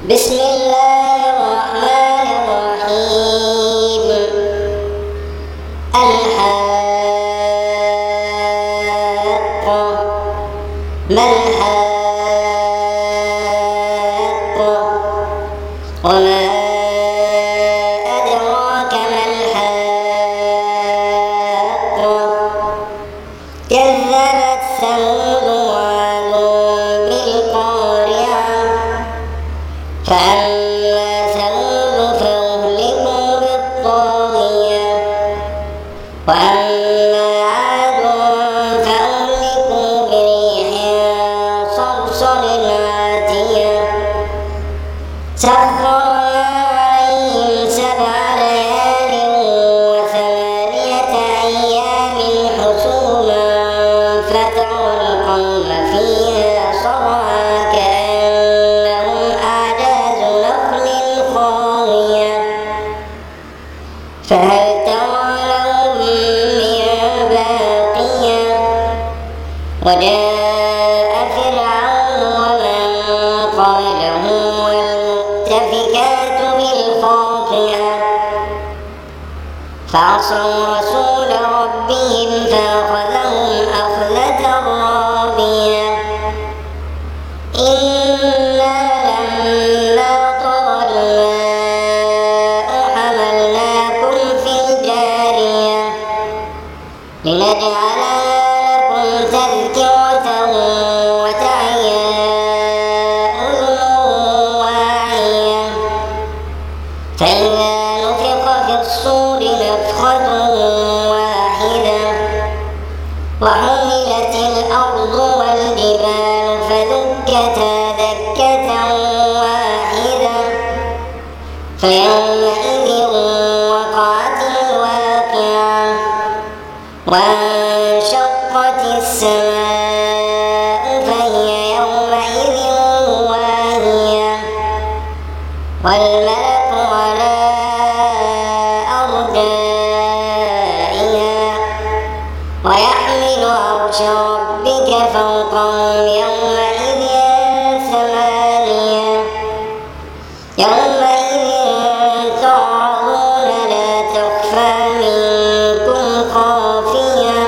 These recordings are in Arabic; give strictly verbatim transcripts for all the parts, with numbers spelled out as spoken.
بسم الله الرحمن الرحيم. الحاقة. ما الحاقة؟ وما أدراك ما الحاقة؟ كذبت ثمود وعاد بالقارعة. فأما ثمود فأهلكوا بالطاغية، وأما عاد فأهلكوا بريح صرصر عاتية سخرها عليهم سبع ليال وثمانية أيام حسوما فترى القوم فيها صرعى كأنهم أعجاز نخل خاوية فهل ترى لهم من باقية. وجاء فرعون ومن قبله والمؤتفكات بالخاطئة فعصوا رسول ربهم فأخذهم أخذة رابية. إنا لما طغى الماء حملناكم في الجارية لنجعلها لكم تذكرة وتعيها أذن واعية. فإذا نفخ في الصور نفخة واحدة وحملت الأرض والجبال فدكتا دكة واحدة فيومئذ وقعت الواقعة وانشقت السماء فهي يومئذ واهية والملك على أرجائها ويحمل عرش ربك فوقهم يومئذ ثمانية. يومئذ تعرضون لا تخفى منكم خافية.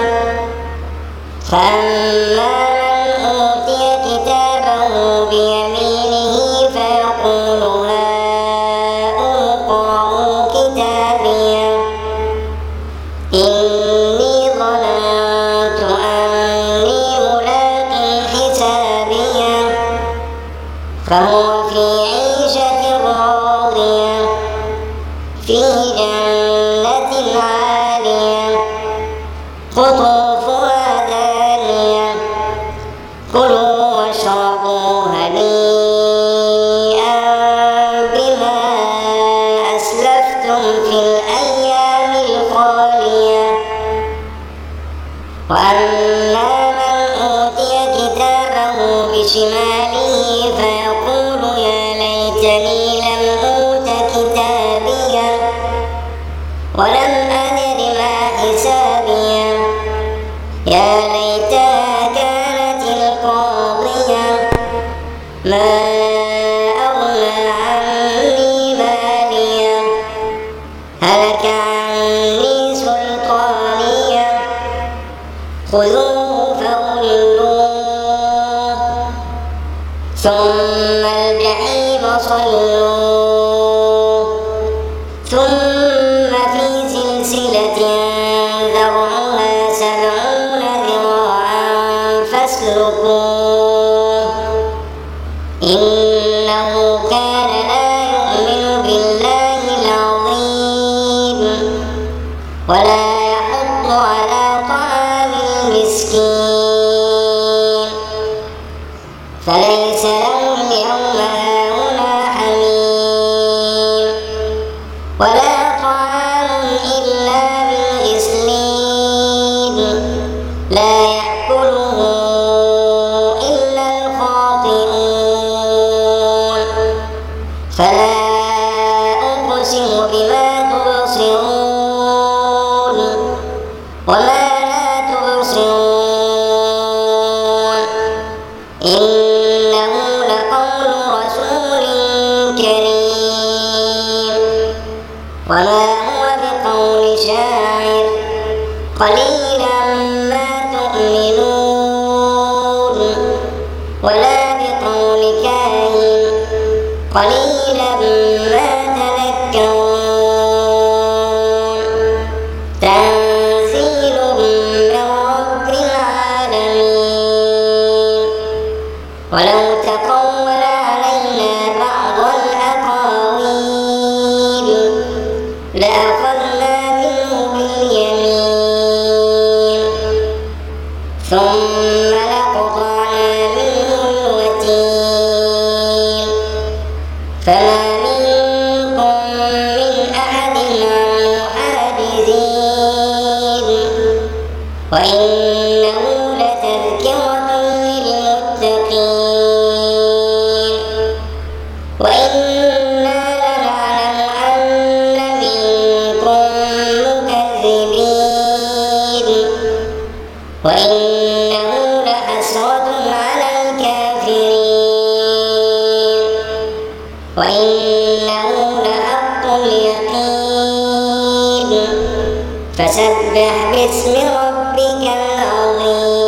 فأما من أوتي كتابه بيمينه فيقول هاؤم اقرءوا كتابيه إني ظننت أني ملاق حسابيه فهو في عيشة راضية في جنة عالية قطوفها دانية كلوا واشربوا هنيئا بما أسلفتم في الأيام الخالية. وأما من أوتي كتابه بشماله فيقول يا ليتني لم أوت كتابيه ولم أدر ما حسابيه يا ليتها كانت القاضية ما أغنى عني ماليه هلك عني سلطانيه خذوه فغلوه ثم الجحيم صلوه ثم في سلسلة ذرعها سبعون ذراعا فاسلكوه إنه كان لا يؤمن بالله العظيم ولا يحض على طعام المسكين فليس له اليوم هاهنا حميم ولا طعام إلا من غسلين لا يأكله إلا الخاطئون. فلا أقسم بما تبصرون وما لا تبصرون إنه لقول رسول وما هو بقول شاعر قليلا ما تؤمنون ولا بقول كاهن قليلا ما تذكرون تنزيل من رب العالمين ولو تقول علينا بعض الأقاويل لأخذنا منه باليمين ثم لقطعنا منه الوتين فما منكم من أحد عنه حاجزين وإنه لتذكرة للمتقين وإنا لنعلم أن منكم مكذبين وإنه لحسرة على الكافرين وإنه لحق اليقين فسبح باسم ربك العظيم.